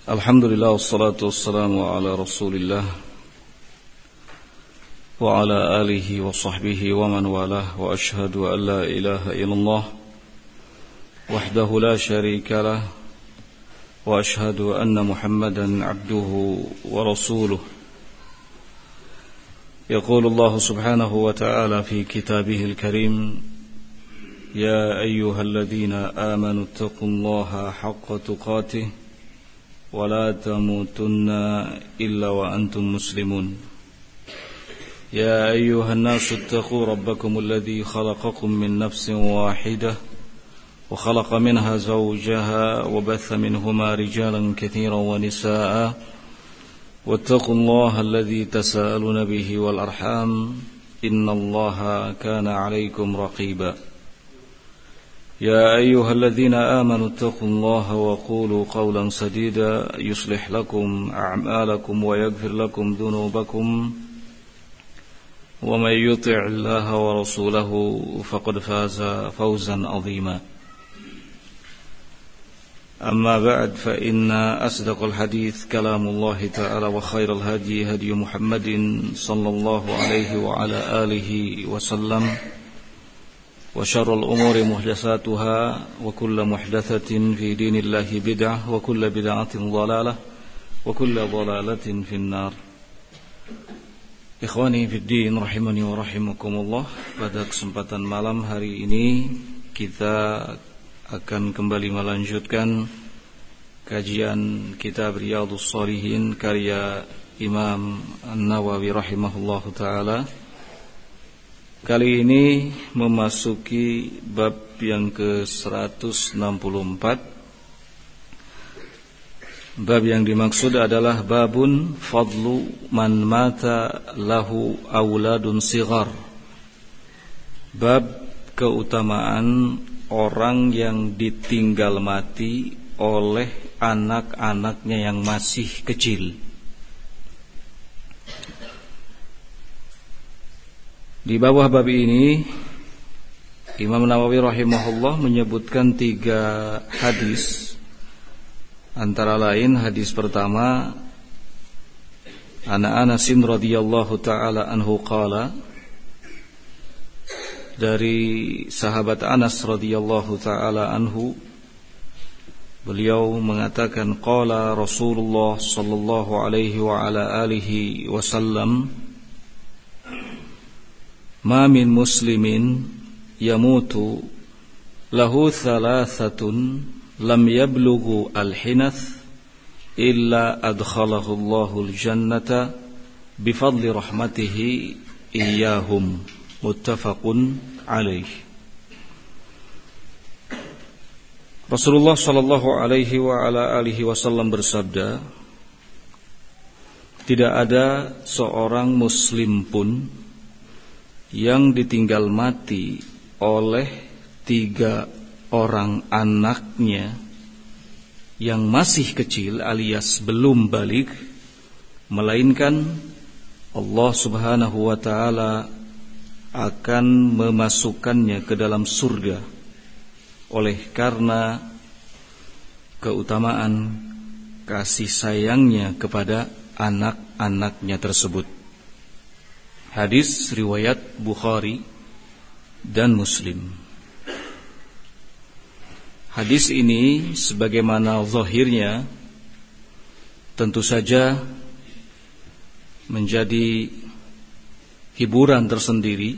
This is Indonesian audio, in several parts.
Alhamdulillah wassalatu wassalamu ala Rasulillah wa ala alihi wa sahbihi wa man walah wa ashhadu an la ilaha illallah wahdahu la syarika lah wa ashhadu anna Muhammadan abduhu wa rasuluh. Yaqulu Allah subhanahu wa ta'ala fi kitabihil karim, ya ayyuhalladzina amanu taqullaha haqqa tuqatih ولا تموتن إلا وأنتم مسلمون. يا أيها الناس اتقوا ربكم الذي خلقكم من نفس واحدة وخلق منها زوجها وبث منهما رجالا كثيرا ونساء واتقوا الله الذي تساءلون به والأرحام إن الله كان عليكم رقيبا. يا أيها الذين آمنوا اتقوا الله وقولوا قولا سديدا يصلح لكم أعمالكم ويغفر لكم ذنوبكم ومن يطع الله ورسوله فقد فاز فوزا عظيما. أما بعد فإن أصدق الحديث كلام الله تعالى وخير الهدي هدي محمد صلى الله عليه وعلى آله وسلم وشر الأمور محدثاتها وكل محدثة في دين الله بدعة وكل بدعة ضلالة وكل ضلالة في النار. Ikhwani fiddin rahimani wa rahimakumullah, pada kesempatan malam hari ini kita akan kembali melanjutkan kajian kitab Riyadhus Shalihin karya Imam An-Nawawi rahimahullahu ta'ala. Kali ini memasuki bab yang ke-164. Bab yang dimaksud adalah babun fadlu man mata lahu auladun sighar. Bab keutamaan orang yang ditinggal mati oleh anak-anaknya yang masih kecil. Di bawah bab ini Imam Nawawi rahimahullah menyebutkan 3 hadis. Antara lain hadis pertama, Ana Anasin radhiyallahu ta'ala anhu qala, dari sahabat Anas radhiyallahu ta'ala anhu, beliau mengatakan, qala Rasulullah sallallahu alaihi wa ala alihi wasallam, ma min muslimin yamutu lahu thalathatun lam yablughu al-hinath illa adkhalahu Allahul jannata bifadli rahmatihi iyyahum, muttafaqun alaih. Rasulullah sallallahu alaihi wa ala alihi wasallam bersabda, tidak ada seorang muslim pun yang ditinggal mati oleh 3 orang anaknya yang masih kecil alias belum baligh, melainkan Allah subhanahu wa ta'ala akan memasukkannya ke dalam surga oleh karena keutamaan kasih sayangnya kepada anak-anaknya tersebut. Hadis riwayat Bukhari dan Muslim. Hadis ini sebagaimana zahirnya tentu saja menjadi hiburan tersendiri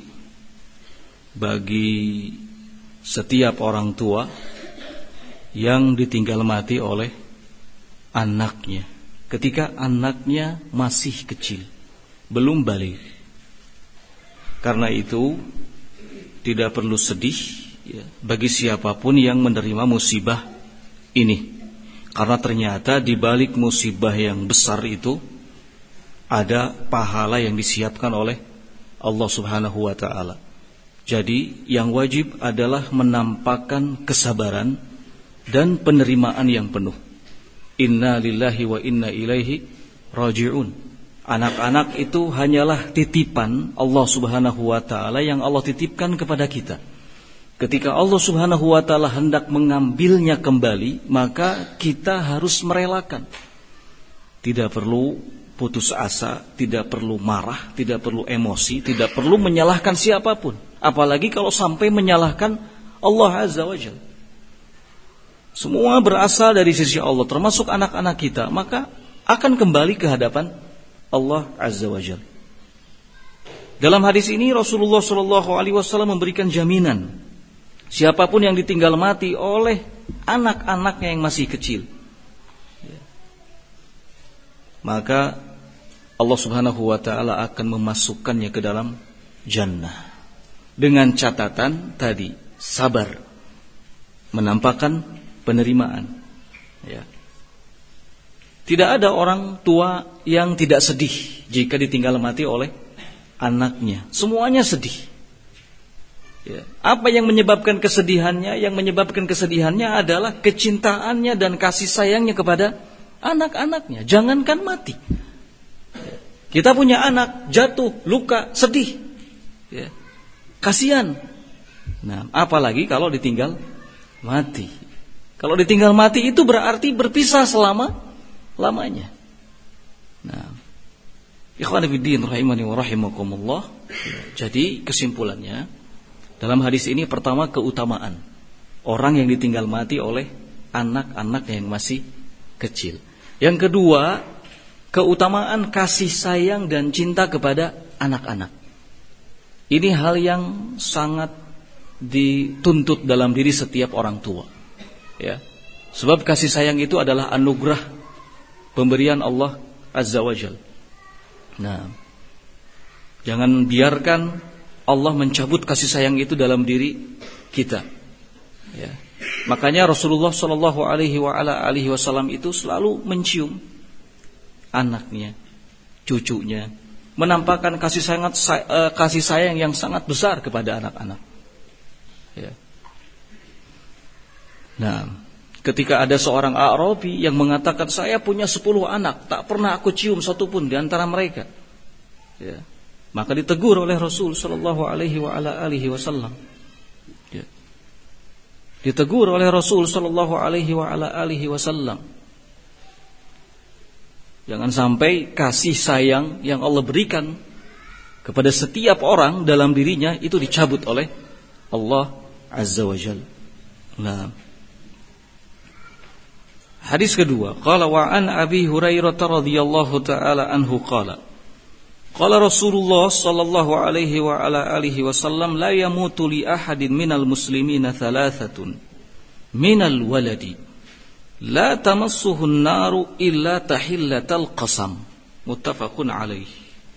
bagi setiap orang tua yang ditinggal mati oleh anaknya ketika anaknya masih kecil, belum baligh. Karena itu tidak perlu sedih ya, bagi siapapun yang menerima musibah ini, karena ternyata di balik musibah yang besar itu ada pahala yang disiapkan oleh Allah subhanahu wa ta'ala. Jadi yang wajib adalah menampakkan kesabaran dan penerimaan yang penuh. Inna lillahi wa inna ilaihi raji'un. Anak-anak itu hanyalah titipan Allah subhanahu wa ta'ala yang Allah titipkan kepada kita. Ketika Allah subhanahu wa ta'ala hendak mengambilnya kembali, maka kita harus merelakan. Tidak perlu putus asa, tidak perlu marah, tidak perlu emosi, tidak perlu menyalahkan siapapun. Apalagi kalau sampai menyalahkan Allah Azza wa Jalla. Semua berasal dari sisi Allah, termasuk anak-anak kita, maka akan kembali ke hadapan Allah Azza wa Jalla. Dalam hadis ini Rasulullah SAW memberikan jaminan, siapapun yang ditinggal mati oleh anak-anaknya yang masih kecil, maka Allah Subhanahu wa ta'ala akan memasukkannya ke dalam jannah. Dengan catatan tadi, sabar, menampakkan penerimaan. Ya. Tidak ada orang tua yang tidak sedih jika ditinggal mati oleh anaknya. Semuanya sedih. Ya. Apa yang menyebabkan kesedihannya? Yang menyebabkan kesedihannya adalah kecintaannya dan kasih sayangnya kepada anak-anaknya. Jangankan mati, kita punya anak jatuh, luka, sedih, ya, kasihan. Nah, apalagi kalau ditinggal mati. Kalau ditinggal mati itu berarti berpisah selama-lamanya. Nah, ikhwan fillah rahimani wa rahimakumullah. Jadi kesimpulannya dalam hadis ini, pertama, keutamaan orang yang ditinggal mati oleh anak-anak yang masih kecil. Yang kedua, keutamaan kasih sayang dan cinta kepada anak-anak. Ini hal yang sangat dituntut dalam diri setiap orang tua. Ya. Sebab kasih sayang itu adalah anugerah pemberian Allah Azza wa Jalla. Nah, jangan biarkan Allah mencabut kasih sayang itu dalam diri kita. Ya. Makanya Rasulullah Shallallahu Alaihi Wasallam itu selalu mencium anaknya, cucunya, menampakkan kasih sayang yang sangat besar kepada anak-anak. Ya. Nah, ketika ada seorang A'rabi yang mengatakan, saya punya 10 anak, tak pernah aku cium satu pun di antara mereka. Ya. Maka ditegur oleh Rasul Shallallahu Alaihi Wasallam. Ditegur oleh Rasul sallallahu alaihi wasallam. Jangan sampai kasih sayang yang Allah berikan kepada setiap orang dalam dirinya itu dicabut oleh Allah Azza wa Jalla. Nah, hadis kedua, qala wa an Abi Hurairah radhiyallahu taala anhu qala Rasulullah sallallahu alaihi wasallam la yamutu li ahadin minal muslimina thalathatun minal waladi la tamassuhu an-naru illa tahillatal qasam, muttafaqun alaihi.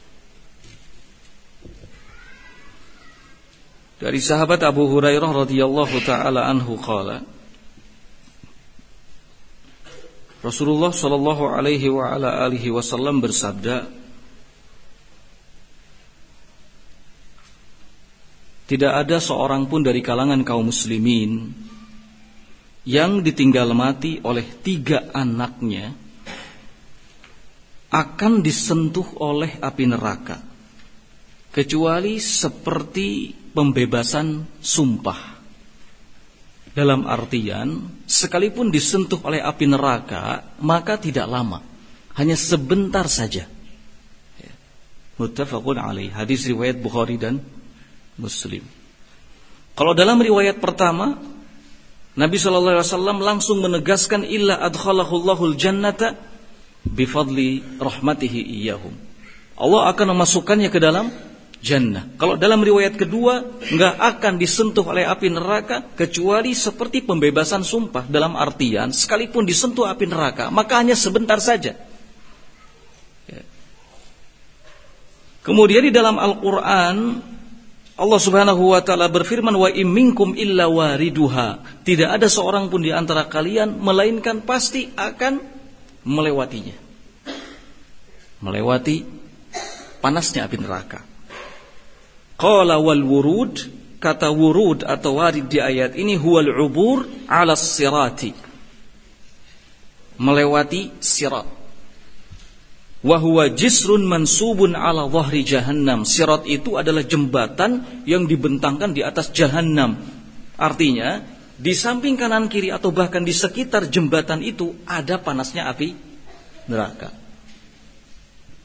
Dari sahabat Abu Hurairah radhiyallahu taala anhu qala Rasulullah sallallahu alaihi wasallam bersabda, tidak ada seorang pun dari kalangan kaum muslimin yang ditinggal mati oleh 3 anaknya akan disentuh oleh api neraka, kecuali seperti pembebasan sumpah. Dalam artian, sekalipun disentuh oleh api neraka, maka tidak lama, hanya sebentar saja. Muttafaqun alaih. Hadis riwayat Bukhari dan Muslim. Kalau dalam riwayat pertama, Nabi SAW langsung menegaskan illa adkhalahullahul jannata bifadli rahmatihi iyyahum. Allah akan memasukkannya ke dalam jannah. Kalau dalam riwayat kedua, enggak akan disentuh oleh api neraka kecuali seperti pembebasan sumpah. Dalam artian, sekalipun disentuh api neraka, maka hanya sebentar saja. Kemudian di dalam Al-Quran, Allah Subhanahu wa ta'ala berfirman, wa im minkum illa wariduha. Tidak ada seorang pun di antara kalian melainkan pasti akan melewatinya. Melewati panasnya api neraka. Qala wal wurud, kata wurud atau warid di ayat ini huwal ubur 'ala sirati. Melewati sirat. Wa huwa jisrun mansubun 'ala dhahri jahannam. Sirat itu adalah jembatan yang dibentangkan di atas jahannam. Artinya, di samping kanan kiri atau bahkan di sekitar jembatan itu ada panasnya api neraka.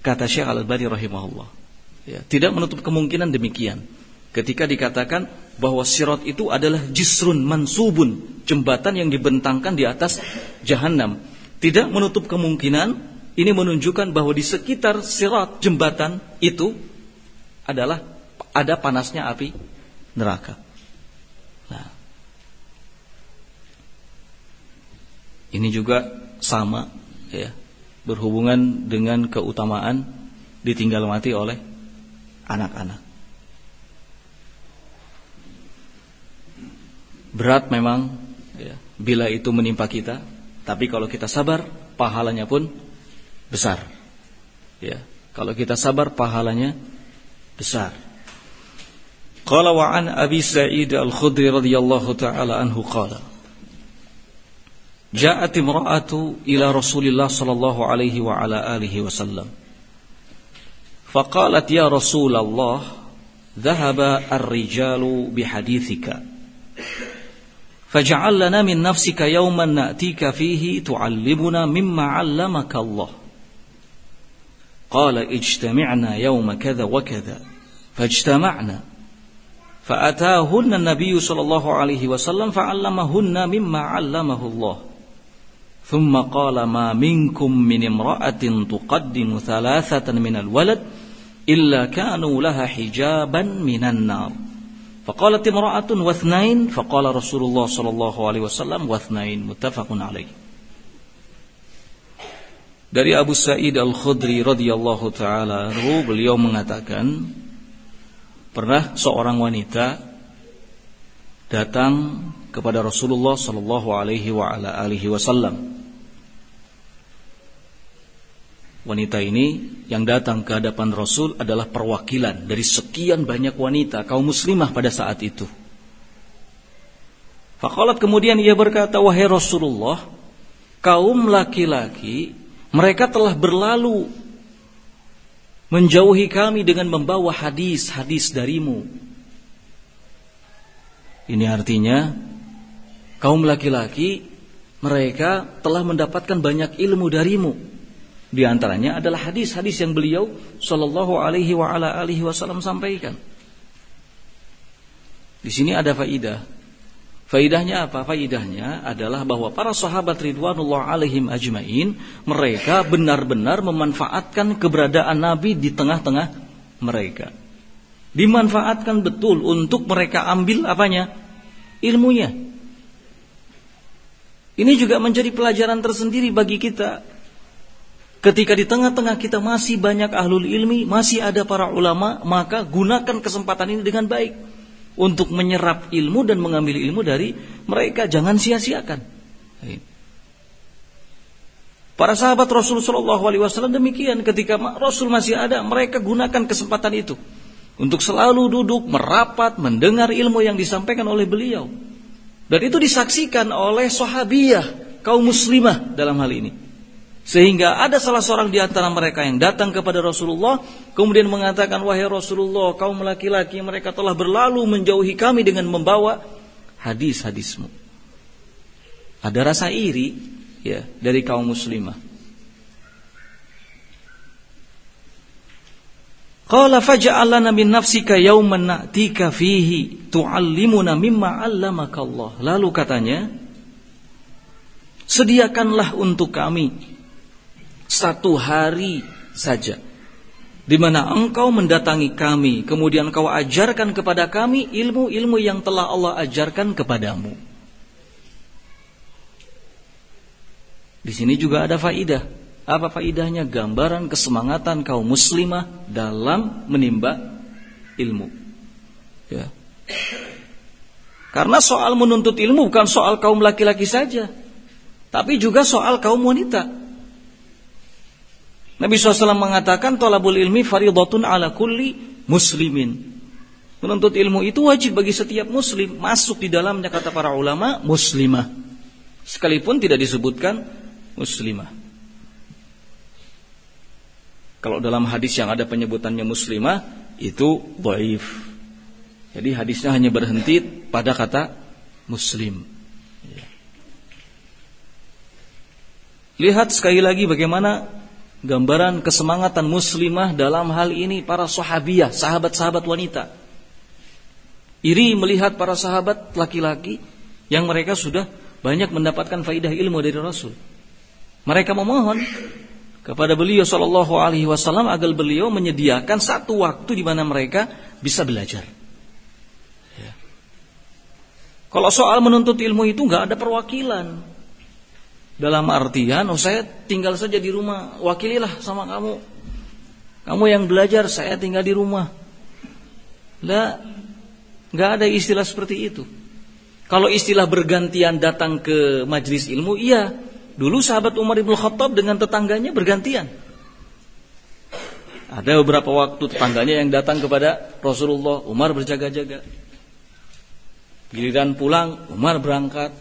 kata Syekh Al-Albani rahimahullah. Ya, tidak menutup kemungkinan demikian. Ketika dikatakan bahwa sirat itu adalah jisrun mansubun, jembatan yang dibentangkan di atas jahanam. Tidak menutup kemungkinan ini menunjukkan bahwa di sekitar sirat jembatan itu adalah ada panasnya api neraka. Nah, ini juga sama ya, berhubungan dengan keutamaan ditinggal mati oleh anak-anak. Berat memang ya, bila itu menimpa kita, tapi kalau kita sabar, pahalanya pun besar. Ya, kalau kita sabar, pahalanya besar. Qala wa an Abi Sa'id Al-Khudri radhiyallahu ta'ala anhu qala Ja'at imra'atu ila Rasulillah sallallahu alaihi wa ala alihi wasallam faqalat ya Rasulullah dhahaba ar-rijalu bihadithika faj'al lana min nafsika yawman na'tika fihi tu'allimuna mimma 'allamaka Allah qala ijtami'na yawma kadha wa kadha fajtama'na فأتاهن النبي صلى الله عليه وسلم فعلمهن مما علمه الله ثم قال ما منكم من امرأة تقدم ثلاثة من الولد إلا كانوا لها حجابا من النار فقالت امرأة واثنين فقال رسول الله صلى الله عليه وسلم واثنين متفق عليه. Dari Abu Sa'id Al-Khudri radhiyallahu ta'ala anhu, beliau mengatakan pernah seorang wanita datang kepada Rasulullah sallallahu alaihi wa ala alihi wasallam. Wanita ini yang datang ke hadapan Rasul adalah perwakilan dari sekian banyak wanita kaum muslimah pada saat itu. Faqalat, kemudian ia berkata, wahai Rasulullah, kaum laki-laki mereka telah berlalu menjauhi kami dengan membawa hadis-hadis darimu. Ini artinya kaum laki-laki mereka telah mendapatkan banyak ilmu darimu. Di antaranya adalah hadis-hadis yang beliau sallallahu alaihi wa ala alihi wasallam sampaikan. Di sini ada faidah. Faidahnya apa? Faidahnya adalah bahwa para sahabat ridwanullah alaihim ajmain, mereka benar-benar memanfaatkan keberadaan Nabi di tengah-tengah mereka. Dimanfaatkan betul untuk mereka ambil apanya? Ilmunya. Ini juga menjadi pelajaran tersendiri bagi kita. Ketika di tengah-tengah kita masih banyak ahlul ilmi, masih ada para ulama, maka gunakan kesempatan ini dengan baik untuk menyerap ilmu dan mengambil ilmu dari mereka. Jangan sia-siakan. Para sahabat Rasul sallallahu alaihi wasallam demikian, ketika Rasul masih ada, mereka gunakan kesempatan itu untuk selalu duduk merapat mendengar ilmu yang disampaikan oleh beliau. Dan itu disaksikan oleh sahabiyah kaum muslimah dalam hal ini. Sehingga ada salah seorang di antara mereka yang datang kepada Rasulullah, kemudian mengatakan, wahai Rasulullah, kaum laki-laki mereka telah berlalu menjauhi kami dengan membawa hadis-hadismu. Ada rasa iri ya dari kaum muslimah. Qala faj'al lana min nafsika yawman na'tika fihi tu'allimuna mimma 'allamaka Allah. Lalu katanya, sediakanlah untuk kami satu hari saja di mana engkau mendatangi kami, kemudian kau ajarkan kepada kami ilmu-ilmu yang telah Allah ajarkan kepadamu. Di sini juga ada faidah. Apa faidahnya? Gambaran kesemangatan kaum muslimah dalam menimba ilmu. Ya. Karena soal menuntut ilmu bukan soal kaum laki-laki saja, tapi juga soal kaum wanita. Nabi SAW mengatakan, thalabul ilmi faridatun ala kulli muslimin. Menuntut ilmu itu wajib bagi setiap muslim. Masuk di dalamnya, kata para ulama, muslimah. Sekalipun tidak disebutkan muslimah. Kalau dalam hadis yang ada penyebutannya muslimah, itu dhaif. Jadi hadisnya hanya berhenti pada kata muslim. Lihat sekali lagi bagaimana gambaran kesemangatan muslimah dalam hal ini para sahabiyah, sahabat-sahabat wanita. Iri melihat para sahabat laki-laki yang mereka sudah banyak mendapatkan faidah ilmu dari Rasul. Mereka memohon kepada beliau sallallahu alaihi wasallam agar beliau menyediakan satu waktu di mana mereka bisa belajar. Ya. Kalau soal menuntut ilmu itu nggak ada perwakilan. Dalam artian, saya tinggal saja di rumah, wakililah sama kamu. Kamu yang belajar, saya tinggal di rumah. Lah, nggak ada istilah seperti itu. Kalau istilah bergantian datang ke majelis ilmu, iya. Dulu sahabat Umar ibn Khattab dengan tetangganya bergantian. Ada beberapa waktu tetangganya yang datang kepada Rasulullah, Umar berjaga-jaga. Giliran pulang, Umar berangkat.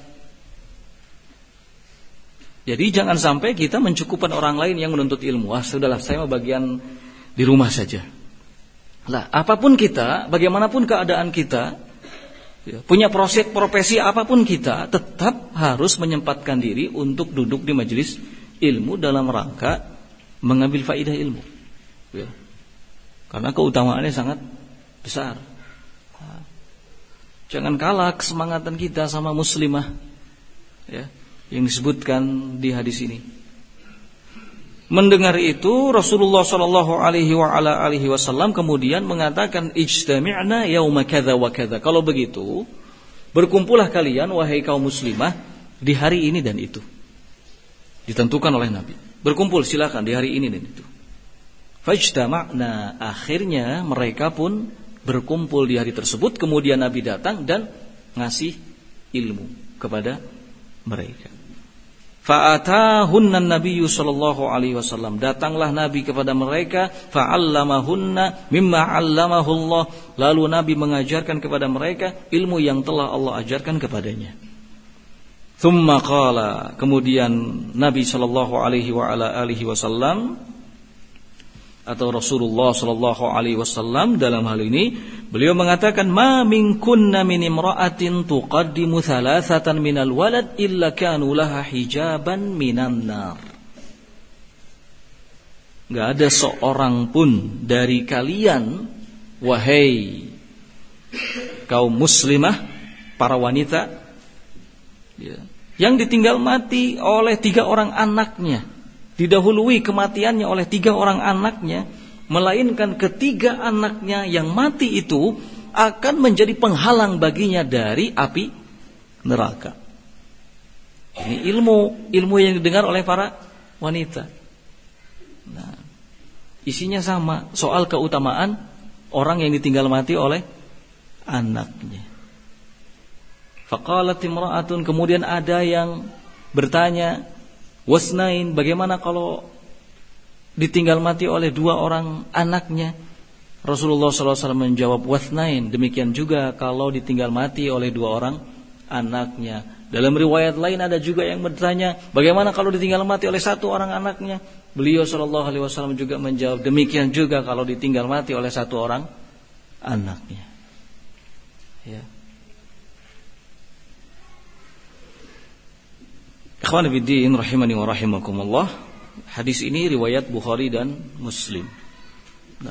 Jadi jangan sampai kita mencukupkan orang lain yang menuntut ilmu. Sudahlah, saya mau bagian di rumah saja. Lah, apapun kita, bagaimanapun keadaan kita, punya profesi apapun kita, tetap harus menyempatkan diri untuk duduk di majelis ilmu dalam rangka mengambil faidah ilmu. Ya. Karena keutamaannya sangat besar. Jangan kalah kesemangatan kita sama muslimah, ya, yang disebutkan di hadis ini. Mendengar itu Rasulullah sallallahu alaihi wasallam kemudian mengatakan, ijtami'na yauma kadza wa kadza. Kalau begitu, berkumpullah kalian wahai kaum muslimah di hari ini dan itu. Ditentukan oleh Nabi. Berkumpul silakan di hari ini dan itu. Fajtama'na, akhirnya mereka pun berkumpul di hari tersebut. Kemudian Nabi datang dan ngasih ilmu kepada mereka. Fa'atahunna Nabiyyu sallallahu alaihi wasallam, datanglah Nabi kepada mereka, fa'allamahunna mimma 'allamahu Allah, lalu Nabi mengajarkan kepada mereka ilmu yang telah Allah ajarkan kepadanya. Tsumma qala, kemudian Nabi sallallahu alaihi wasallam atau Rasulullah sallallahu alaihi wasallam dalam hal ini beliau mengatakan, ma minkunna min imra'atin tuqaddimu thalathatan minal walad illa kanu laha hijaban minan nar. Enggak ada seorang pun dari kalian wahai kaum muslimah, para wanita, ya, yang ditinggal mati oleh 3 orang anaknya, didahului kematiannya oleh 3 orang anaknya, melainkan ketiga anaknya yang mati itu akan menjadi penghalang baginya dari api neraka. Ini ilmu yang didengar oleh para wanita. Nah, isinya sama, soal keutamaan orang yang ditinggal mati oleh anaknya. Faqalat imra'atun, kemudian ada yang bertanya, wasnain, bagaimana kalau ditinggal mati oleh 2 orang anaknya? Rasulullah SAW menjawab, wasnain, demikian juga kalau ditinggal mati oleh 2 orang anaknya. Dalam riwayat lain ada juga yang bertanya, bagaimana kalau ditinggal mati oleh 1 orang anaknya? Beliau SAW juga menjawab, demikian juga kalau ditinggal mati oleh 1 orang anaknya. Ya. Ikhwan fillah rahimani wa rahimakumullah. Hadis ini riwayat Bukhari dan Muslim. Nah.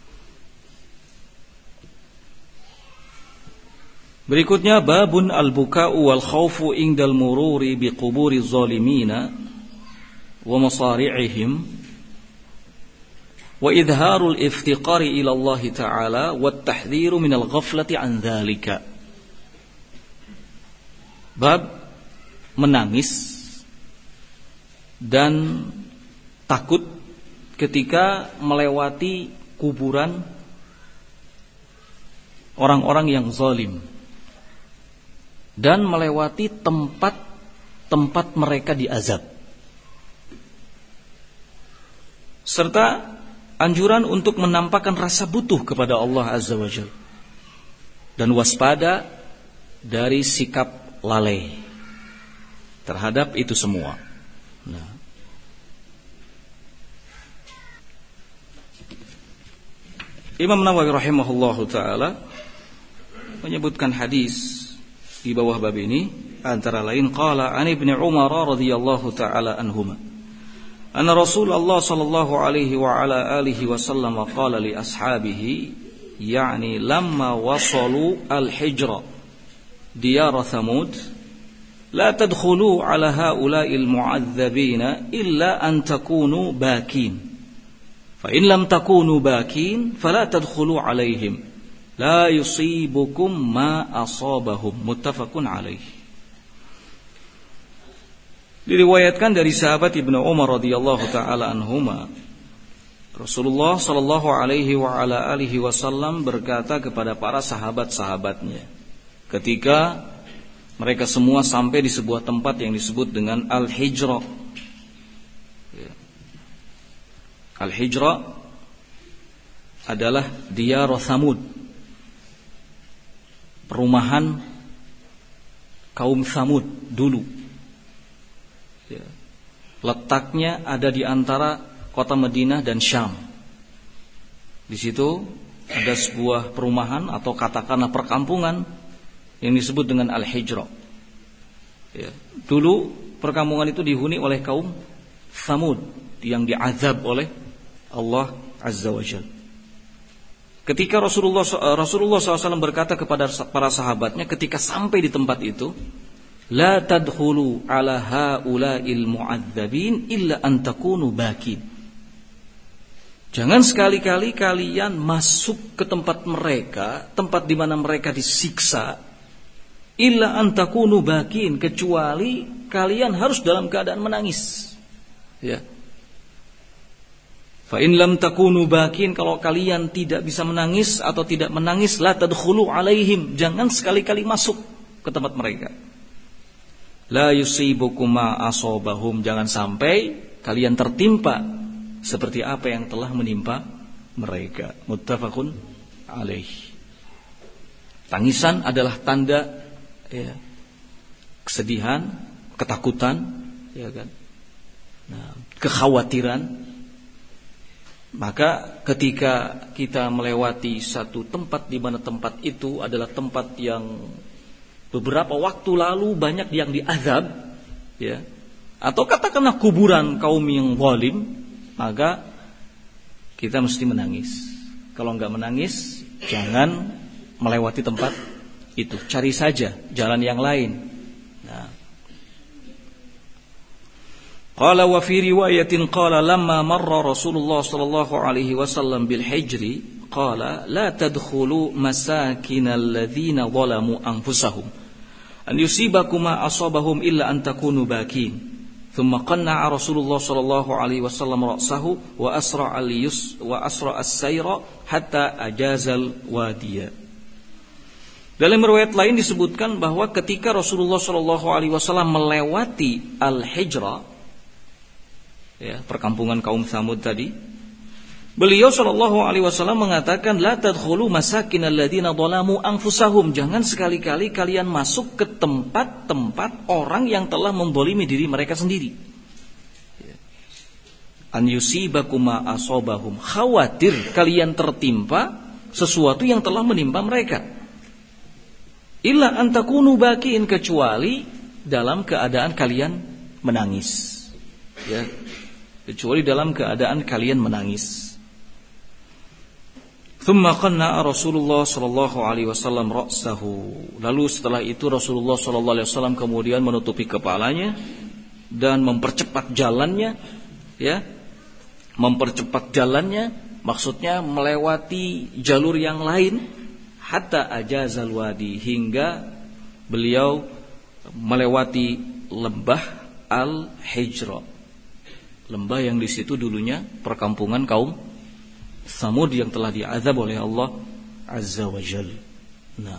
Berikutnya, babun al-buka'u wal khawfu indal mururi biquburi zalimina wa masari'ihim wa idharul iftiqari ila Allah ta'ala wa tahdhiru minal ghaflati an dhalika. Bab menangis dan takut ketika melewati kuburan orang-orang yang zalim dan melewati tempat-tempat mereka diazab, serta anjuran untuk menampakkan rasa butuh kepada Allah Azza wa Jalla dan waspada dari sikap lalai terhadap itu semua. Nah, Imam Nawawi rahimahullahu taala menyebutkan hadis di bawah bab ini, antara lain qala an Ibnu Umar radhiyallahu taala anhuma, anna Rasulullah sallallahu alaihi wa ala alihi wasallam qala li ashabihi, yani lamma wasalu al-hijra diyar Thamud, la tadkhulu ala haula'il mu'adzabina illa an takunu bakin, fa in lam takunu bakin fala tadkhulu alaihim, la yusibukum ma asabahum, muttafaqun alaihi. Diriwayatkan dari sahabat Ibnu Umar radhiyallahu taala anhuma, Rasulullah sallallahu alaihi wa ala alihi wasallam berkata kepada para sahabat-sahabatnya ketika mereka semua sampai di sebuah tempat yang disebut dengan Al-Hijra. Al-Hijra adalah diyar Thamud, perumahan kaum Thamud dulu. Letaknya ada di antara kota Madinah dan Syam. Di situ ada sebuah perumahan atau katakanlah perkampungan yang disebut dengan Al-Hijra. Dulu perkampungan itu dihuni oleh kaum Thamud yang diazab oleh Allah Azza wa Jalla. Ketika Rasulullah SAW berkata kepada para sahabatnya ketika sampai di tempat itu, la tadkhulu ala haula'il mu'adzabin illa an takunu bakin. Jangan sekali-kali kalian masuk ke tempat mereka, tempat di mana mereka disiksa, illa an takunu bakin, kecuali kalian harus dalam keadaan menangis. Ya. Fa in lam takunu bakin, kalau kalian tidak bisa menangis atau tidak menangis, la tadkhulu alaihim, jangan sekali-kali masuk ke tempat mereka. La yusibukum ma asabahum, jangan sampai kalian tertimpa seperti apa yang telah menimpa mereka. Muttafaqun alaih. Tangisan adalah tanda kesedihan, ketakutan, ya kan? Nah, kekhawatiran. Maka ketika kita melewati satu tempat di mana tempat itu adalah tempat yang beberapa waktu lalu banyak yang diazab, ya, atau katakanlah kuburan kaum yang zalim, maka kita mesti menangis. Kalau enggak menangis, jangan melewati tempat itu. Cari saja jalan yang lain. Nah. Qala wa fi riwayatin qala lamma marra Rasulullah sallallahu alaihi wasallam bil hijri qala la tadkhulu masakinal ladzina zalamu anfusahum an yusibakum ma asabahum illa an takunu bakin. Thumma qanna'a Rasulullah sallallahu alaihi wasallam ra'sahu wa asra as-sayra hatta ajazal wadiya. Dalam riwayat lain disebutkan bahwa ketika Rasulullah sallallahu alaihi wasallam melewati Al-Hijra, ya, perkampungan kaum Tsamud tadi, beliau sallallahu alaihi wasallam mengatakan la tadkhulu masakinal ladzina zalamu anfusahum, jangan sekali-kali kalian masuk ke tempat-tempat orang yang telah membolimi diri mereka sendiri. An yusibakum ma asabahum, khawatir kalian tertimpa sesuatu yang telah menimpa mereka. Illa an takunu bakin, kecuali dalam keadaan kalian menangis. Ya, kecuali dalam keadaan kalian menangis. Thumma qanna'a Rasulullah sallallahu alaihi wasallam ra'sahu. Lalu setelah itu Rasulullah sallallahu alaihi wasallam kemudian menutupi kepalanya dan mempercepat jalannya, ya. Mempercepat jalannya maksudnya melewati jalur yang lain hatta ajazal wadi, hingga beliau melewati lembah Al-Hijra. Lembah yang di situ dulunya perkampungan kaum Tsamud yang telah diazab oleh Allah Azza wa Jalla. Nah,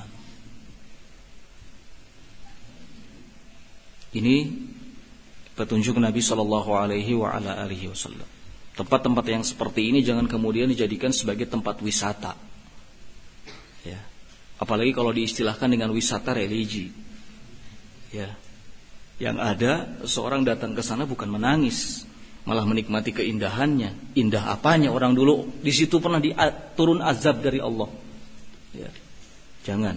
ini petunjuk Nabi sallallahu alaihi wa ala alihi wasallam. Tempat-tempat yang seperti ini jangan kemudian dijadikan sebagai tempat wisata. Ya. Apalagi kalau diistilahkan dengan wisata religi. Ya. Yang ada seorang datang ke sana bukan menangis, malah menikmati keindahannya. Indah apanya, orang dulu di situ pernah turun azab dari Allah. Ya. Jangan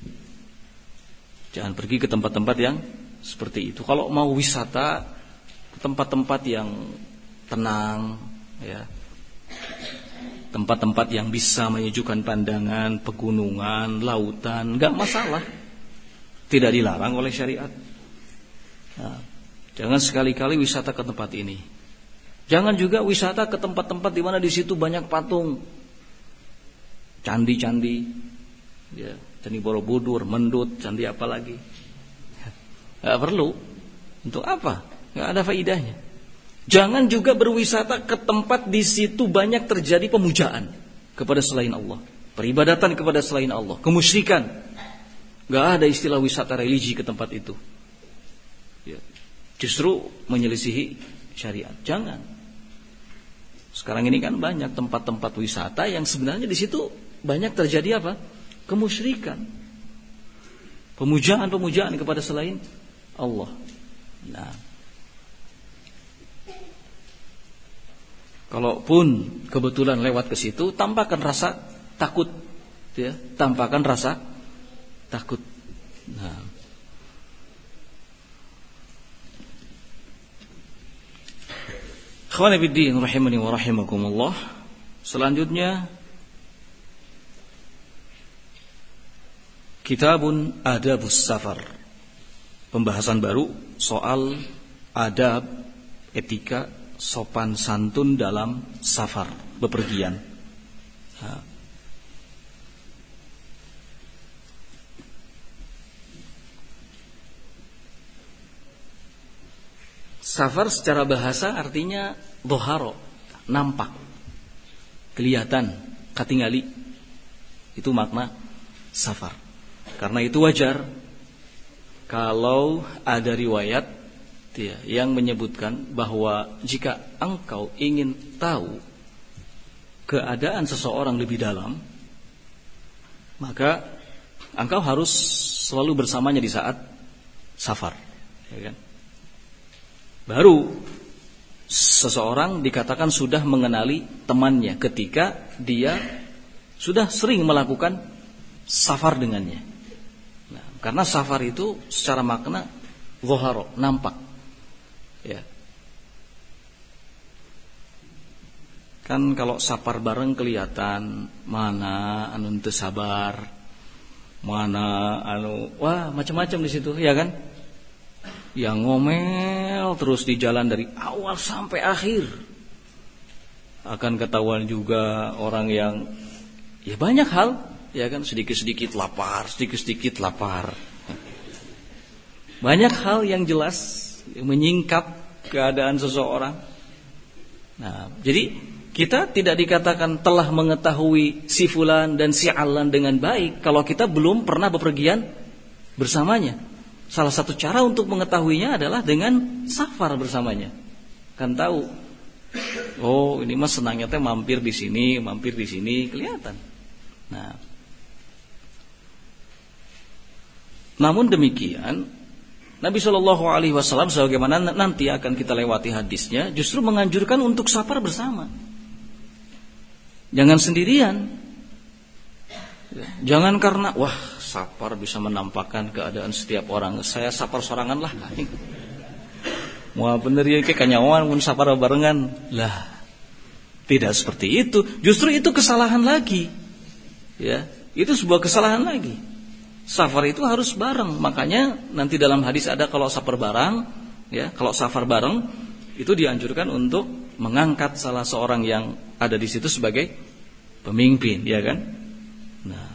pergi ke tempat-tempat yang seperti itu. Kalau mau wisata, tempat-tempat yang tenang, ya. Tempat-tempat yang bisa menyejukkan pandangan, pegunungan, lautan, enggak masalah. Tidak dilarang oleh syariat. Nah, jangan sekali-kali wisata ke tempat ini. Jangan juga wisata ke tempat-tempat di mana di situ banyak patung, candi-candi, ya, Candi Borobudur, Mendut, candi apa lagi? Enggak perlu. Untuk apa? Enggak ada faidahnya. Jangan juga berwisata ke tempat di situ banyak terjadi pemujaan kepada selain Allah, peribadatan kepada selain Allah, kemusyrikan. Gak ada istilah wisata religi ke tempat itu. Ya. Justru menyelisihi syariat. Jangan. Sekarang ini kan banyak tempat-tempat wisata yang sebenarnya di situ banyak terjadi apa? Kemusyrikan, pemujaan kepada selain Allah. Nah, kalaupun kebetulan lewat ke situ, tampakkan rasa takut, ya, tampakkan rasa takut. Nah, ikhwani fiddin rahimani wa rahimakumullah. Selanjutnya Kitabun Adabus Safar. Pembahasan baru soal adab, etika, sopan santun dalam safar, bepergian. Nah, safar secara bahasa artinya dhahara, nampak, kelihatan, katingali. Itu makna safar. Karena itu wajar kalau ada riwayat, ya, yang menyebutkan bahwa jika engkau ingin tahu keadaan seseorang lebih dalam, maka engkau harus selalu bersamanya di saat safar, ya kan? Baru seseorang dikatakan sudah mengenali temannya ketika dia sudah sering melakukan safar dengannya. Nah, karena safar itu secara makna dhahara, nampak. Ya. Kan kalau safar bareng kelihatan mana anu teu sabar, mana anu wah macam-macam di situ, ya kan? Yang ngomel terus di jalan dari awal sampai akhir. Akan ketahuan juga orang yang ya banyak hal, ya kan, sedikit-sedikit lapar, sedikit-sedikit lapar. Banyak hal yang jelas menyingkap keadaan seseorang. Nah, jadi kita tidak dikatakan telah mengetahui si fulan dan si alan dengan baik kalau kita belum pernah bepergian bersamanya. Salah satu cara untuk mengetahuinya adalah dengan safar bersamanya. Kan tahu, oh ini mas senangnya teh mampir di sini, kelihatan. Nah, namun demikian, Nabi SAW sebagaimana nanti akan kita lewati hadisnya, justru menganjurkan untuk safar bersama. Jangan sendirian. Jangan karena wah safar bisa menampakkan keadaan setiap orang, saya safar sorangan lah. Wah bener ya kayak kanyawan mun safar barengan lah. Tidak seperti itu. Justru itu kesalahan lagi. Ya, itu sebuah kesalahan lagi. Safar itu harus bareng. Makanya nanti dalam hadis ada kalau safar bareng, ya, kalau safar bareng itu dianjurkan untuk mengangkat salah seorang yang ada di situ sebagai pemimpin, ya kan? Nah,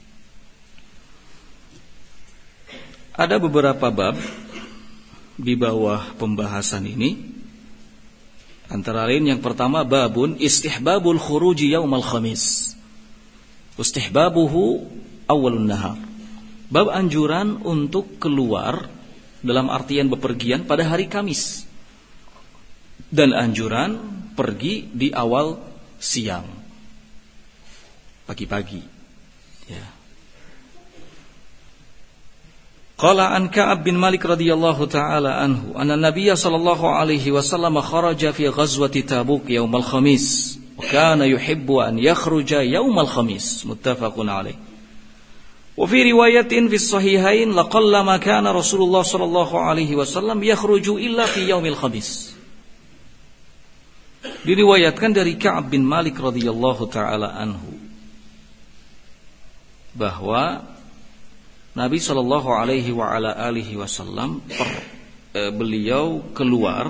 ada beberapa bab di bawah pembahasan ini. Antara lain yang pertama babun istihbabul khuruji yaumal khamis. Istihbabuhu awalun nahar. Bab anjuran untuk keluar dalam artian bepergian pada hari Kamis. Dan anjuran pergi di awal siang, pagi-pagi, ya. Qala an Ka'ab bin Malik radhiyallahu ta'ala anhu anna Nabiy sallallahu alaihi wasallam kharaja fi ghazwati Tabuk yaumal khamis wa kana yuhibbu an yakhruja yaumal khamis muttafaqun alaih. Wa fi riwayatin fi sahihain laqallama kana Rasulullah sallallahu alaihi wasallam yakhruju illa fi yaumil khamis. Diriwayatkan dari Ka'ab bin Malik radhiyallahu taala anhu bahwa Nabi sallallahu alaihi wa ala alihi wasallam beliau keluar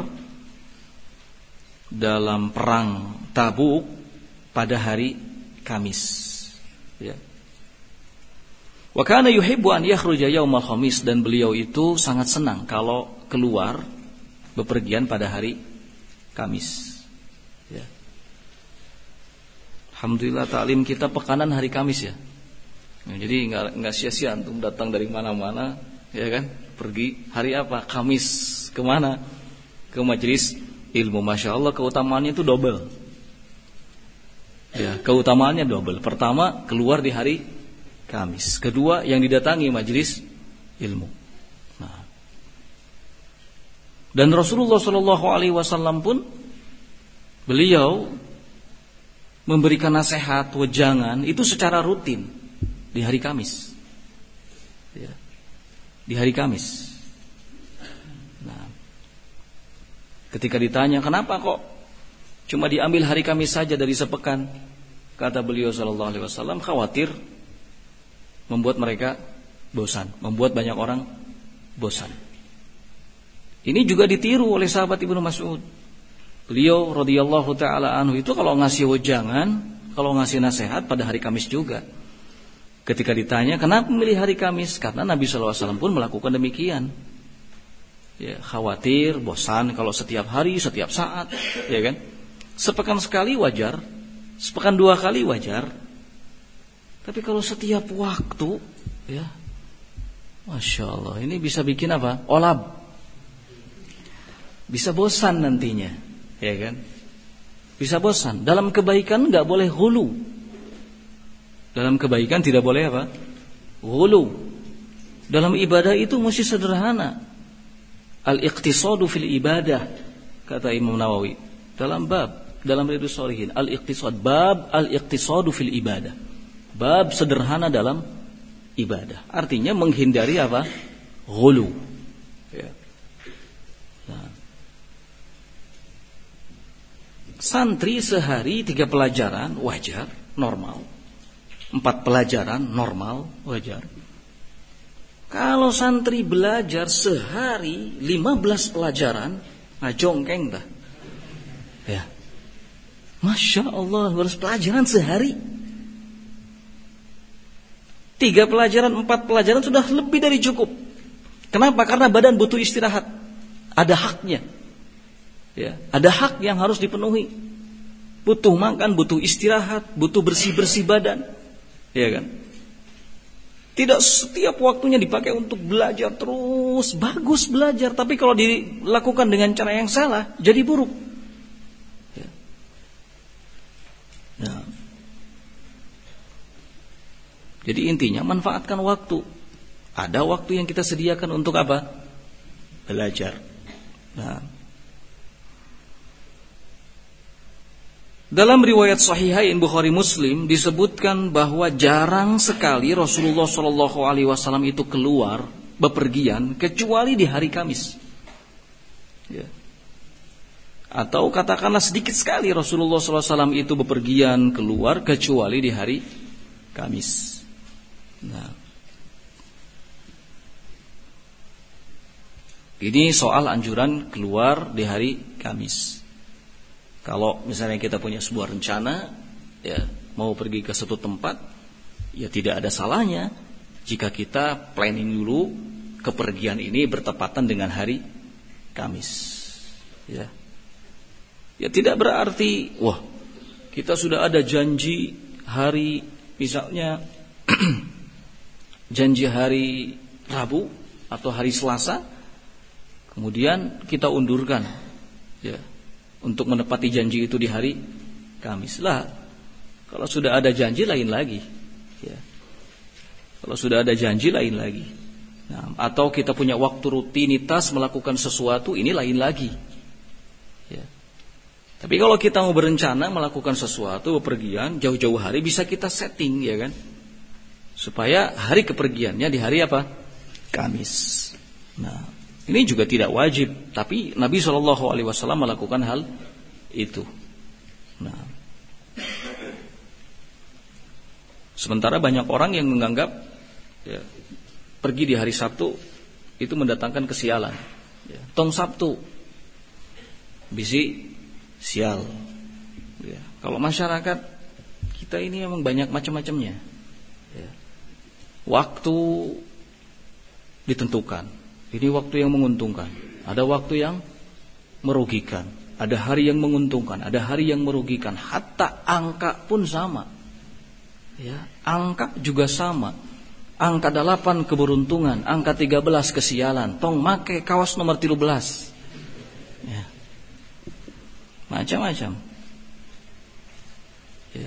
dalam perang Tabuk pada hari Kamis, ya. Wa kana yuhibbu an yakhruja yaumal khamis, dan beliau itu sangat senang kalau keluar bepergian pada hari Kamis, ya. Alhamdulillah taklim kita pekanan hari Kamis, ya. Nah, jadi enggak sia-sia antum datang dari mana-mana, ya kan? Pergi hari apa? Kamis. Kemana? Ke majelis ilmu. Masya Allah, keutamaannya itu double. Ya, keutamaannya double. Pertama, keluar di hari Kamis. Kedua, yang didatangi majelis ilmu. Nah. Dan Rasulullah Shallallahu Alaihi Wasallam pun beliau memberikan nasihat, wejangan itu secara rutin di hari Kamis. Ya. Di hari Kamis. Nah, ketika ditanya kenapa kok cuma diambil hari Kamis saja dari sepekan, kata beliau Shallallahu Alaihi Wasallam, khawatir membuat mereka bosan, membuat banyak orang bosan. Ini juga ditiru oleh sahabat Ibnu Mas'ud. Beliau radhiyallahu taala anhu itu kalau ngasih wejangan, kalau ngasih nasihat pada hari Kamis juga. Ketika ditanya kenapa memilih hari Kamis, karena Nabi SAW pun melakukan demikian. Ya, khawatir, bosan kalau setiap hari, setiap saat, ya kan? Sepekan sekali wajar, sepekan 2 kali wajar. Tapi kalau setiap waktu, ya, Masya Allah, ini bisa bikin apa? Olab. Bisa bosan nantinya, ya kan? Bisa bosan. Dalam kebaikan nggak boleh hulu. Dalam kebaikan tidak boleh apa? Ghulu. Dalam ibadah itu mesti sederhana. Al-iqtisadu fil ibadah, kata Imam Nawawi dalam Riyadhus Shalihin. Al-iqtisad, bab al-iqtisadu fil ibadah. Bab sederhana dalam ibadah. Artinya menghindari apa? Ghulu. Ya. Nah. Santri sehari 3 pelajaran wajar, normal. 4 pelajaran normal, wajar. Kalau santri belajar sehari 15 pelajaran, nah jongkeng dah. Ya. Masya Allah, harus pelajaran sehari. 3 pelajaran, 4 pelajaran sudah lebih dari cukup. Kenapa? Karena badan butuh istirahat. Ada haknya. Ya, ada hak yang harus dipenuhi. Butuh makan, butuh istirahat, butuh bersih-bersih badan. Ya kan? Tidak setiap waktunya dipakai untuk belajar terus. Bagus belajar, tapi kalau dilakukan dengan cara yang salah, jadi buruk. Ya. Nah. Jadi intinya manfaatkan waktu. Ada waktu yang kita sediakan untuk apa? Belajar. Nah. Dalam riwayat Sahihain Bukhari Muslim disebutkan bahwa jarang sekali Rasulullah Shallallahu Alaihi Wasallam itu keluar bepergian kecuali di hari Kamis. Ya. Atau katakanlah sedikit sekali Rasulullah SAW itu bepergian keluar kecuali di hari Kamis. Nah, ini soal anjuran keluar di hari Kamis. Kalau misalnya kita punya sebuah rencana, ya, mau pergi ke suatu tempat, ya tidak ada salahnya jika kita planning dulu kepergian ini bertepatan dengan hari Kamis. Ya, ya tidak berarti, wah, kita sudah ada janji hari, misalnya janji hari Rabu atau hari Selasa, kemudian kita undurkan, ya, untuk menepati janji itu di hari Kamis. Lah, kalau sudah ada janji lain lagi, ya. Kalau sudah ada janji lain lagi. Nah, atau kita punya waktu rutinitas melakukan sesuatu, ini lain lagi. Ya. Tapi kalau kita mau berencana melakukan sesuatu, bepergian jauh-jauh hari, bisa kita setting, ya kan? Supaya hari kepergiannya di hari apa? Kamis. Nah, ini juga tidak wajib, tapi Nabi SAW melakukan hal itu. Sementara banyak orang yang menganggap ya, pergi di hari Sabtu itu mendatangkan kesialan. Ya, tong Sabtu bisi sial. Ya, kalau masyarakat kita ini memang banyak macam-macamnya. Ya. Waktu ditentukan. Ini waktu yang menguntungkan. Ada waktu yang merugikan. Ada hari yang menguntungkan. Ada hari yang merugikan. Hatta angka pun sama. Ya, angka juga sama. Angka 8 keberuntungan, angka 13 kesialan. Tong make kaos nomor 13. Ya. Macam-macam. Ya.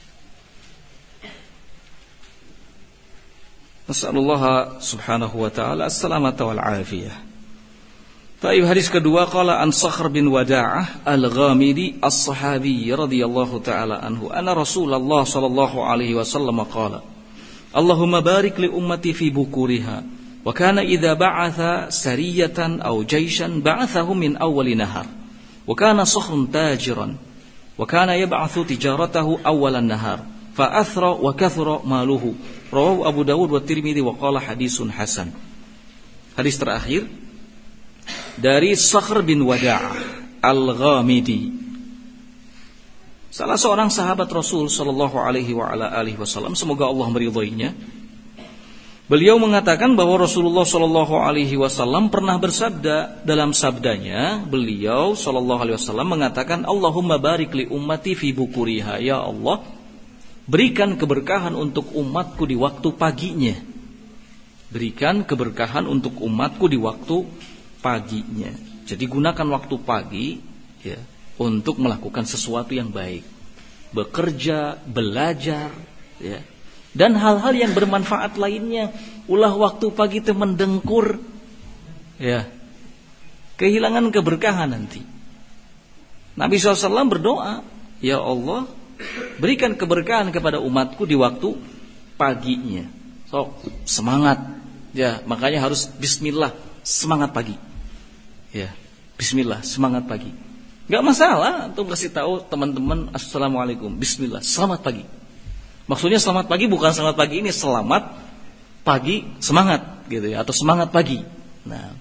Nasallallahu subhanahu wa ta'ala as-salamata wal afiyah. Baik, hadis kedua, qala an Sakhr bin Wada'ah al-Ghamidi as-sahabi radhiyallahu ta'ala anhu anna Rasulullah sallallahu alaihi wasallam qala Allahumma barik li ummati fi bukuriha wa kana idza ba'atha sariyatan aw jayshan ba'athahu min awwali nahar wa kana Sakhrun tajiran wa kana yab'athu tijaratahu awwalan nahar fa athra wa kathura maluhu rawahu Abu Dawud wa Tirmidzi wa qala hadisun hasan. Hadis terakhir dari Sakhr bin Wada'ah al-Ghamidi, salah seorang sahabat Rasul sallallahu alaihi wa ala alihi wasallam, semoga Allah meridhoinya. Beliau mengatakan bahwa Rasulullah sallallahu alaihi wasallam pernah bersabda, dalam sabdanya beliau sallallahu alaihi wasallam mengatakan, Allahumma barik li ummati fi bukuriha, ya Allah, berikan keberkahan untuk umatku di waktu paginya. Berikan keberkahan untuk umatku di waktu paginya. Jadi gunakan waktu pagi ya, untuk melakukan sesuatu yang baik, bekerja, belajar, ya, dan hal-hal yang bermanfaat lainnya. Ulah waktu pagi itu mendengkur, ya, kehilangan keberkahan nanti. Nabi SAW berdoa, ya Allah, berikan keberkahan kepada umatku di waktu paginya. So, semangat, ya, makanya harus Bismillah, semangat pagi. Ya, Bismillah, semangat pagi. Gak masalah untuk kasih tahu teman-teman Assalamualaikum, Bismillah, selamat pagi. Maksudnya selamat pagi bukan selamat pagi ini, selamat pagi semangat gitu ya, atau semangat pagi. Nah,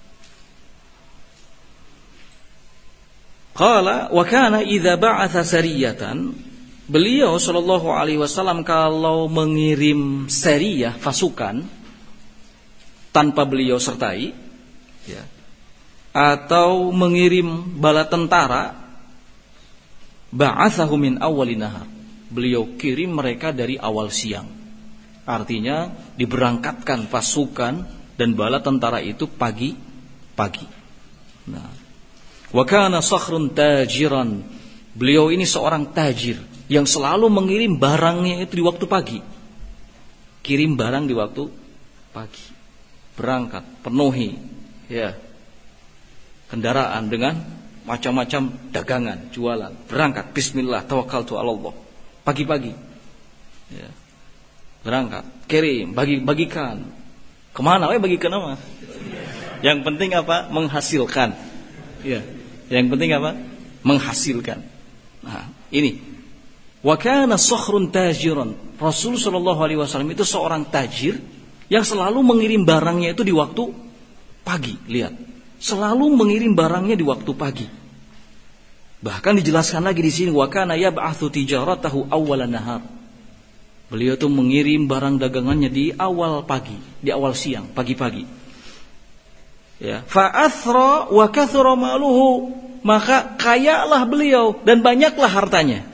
qala wa kana idza ba'atha sariyatan, beliau sallallahu alaihi wasallam kalau mengirim sariyah, pasukan, tanpa beliau sertai, ya, atau mengirim bala tentara, ba'athahu min awwali nahar, beliau kirim mereka dari awal siang. Artinya diberangkatkan pasukan dan bala tentara itu pagi. Nah, wa kana Sakhrun tajiran, beliau ini seorang tajir yang selalu mengirim barangnya itu di waktu pagi. Kirim barang di waktu pagi. Berangkat, penuhi, ya, kendaraan dengan macam-macam dagangan, jualan, berangkat, Bismillah, tawakkaltu 'ala Allah, pagi-pagi, ya, berangkat, kirim, bagikan, kemana? Bagikan apa? Yang penting apa? Menghasilkan, ya, yang penting apa? Menghasilkan. Nah, ini, wa kana Sakhrun tajiran, Rasul sallallahu alaihi wasallam itu seorang tajir yang selalu mengirim barangnya itu di waktu pagi. Lihat, selalu mengirim barangnya di waktu pagi. Bahkan dijelaskan lagi di sini, wa kana yab'athu tijaratahu awwalan nahar. Beliau tuh mengirim barang dagangannya di awal pagi, di awal siang, pagi-pagi. Ya, fa athra wa kathura maluhu, maka kayalah beliau dan banyaklah hartanya.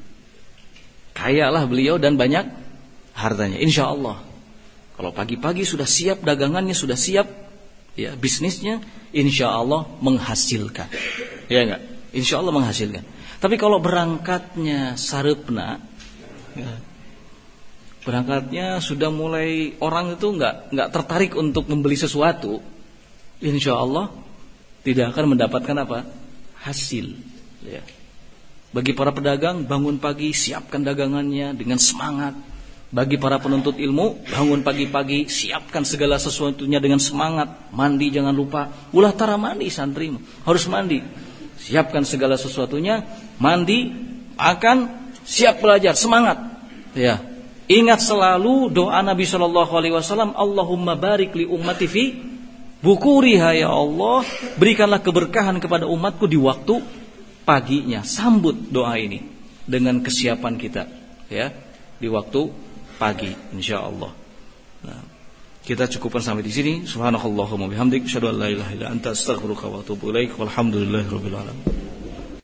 Kayalah beliau dan banyak hartanya, insyaallah. Kalau pagi-pagi sudah siap dagangannya, sudah siap, ya, bisnisnya, insyaallah menghasilkan. Ya enggak? Insyaallah menghasilkan. Tapi kalau berangkatnya sarepna, ya, berangkatnya sudah mulai orang itu enggak tertarik untuk membeli sesuatu, insyaallah tidak akan mendapatkan apa? Hasil. Ya. Bagi para pedagang, bangun pagi, siapkan dagangannya dengan semangat. Bagi para penuntut ilmu, bangun pagi-pagi, siapkan segala sesuatunya dengan semangat. Mandi jangan lupa. Ulah tara mandi santrimu, harus mandi. Siapkan segala sesuatunya, mandi, akan siap belajar, semangat. Ya. Ingat selalu doa Nabi Shallallahu Alaihi Wasallam, Allahumma barik li ummati fi bukuriha, ya Allah, berikanlah keberkahan kepada umatku di waktu paginya. Sambut doa ini dengan kesiapan kita, ya, di waktu pagi, insya Allah. Nah, kita cukupkan sampai di sini. Subhanakallahumma bihamdik, asyhadu an la ilaha illa anta, astaghfiruka wa atubu ilaik. Walhamdulillahirabbil alamin.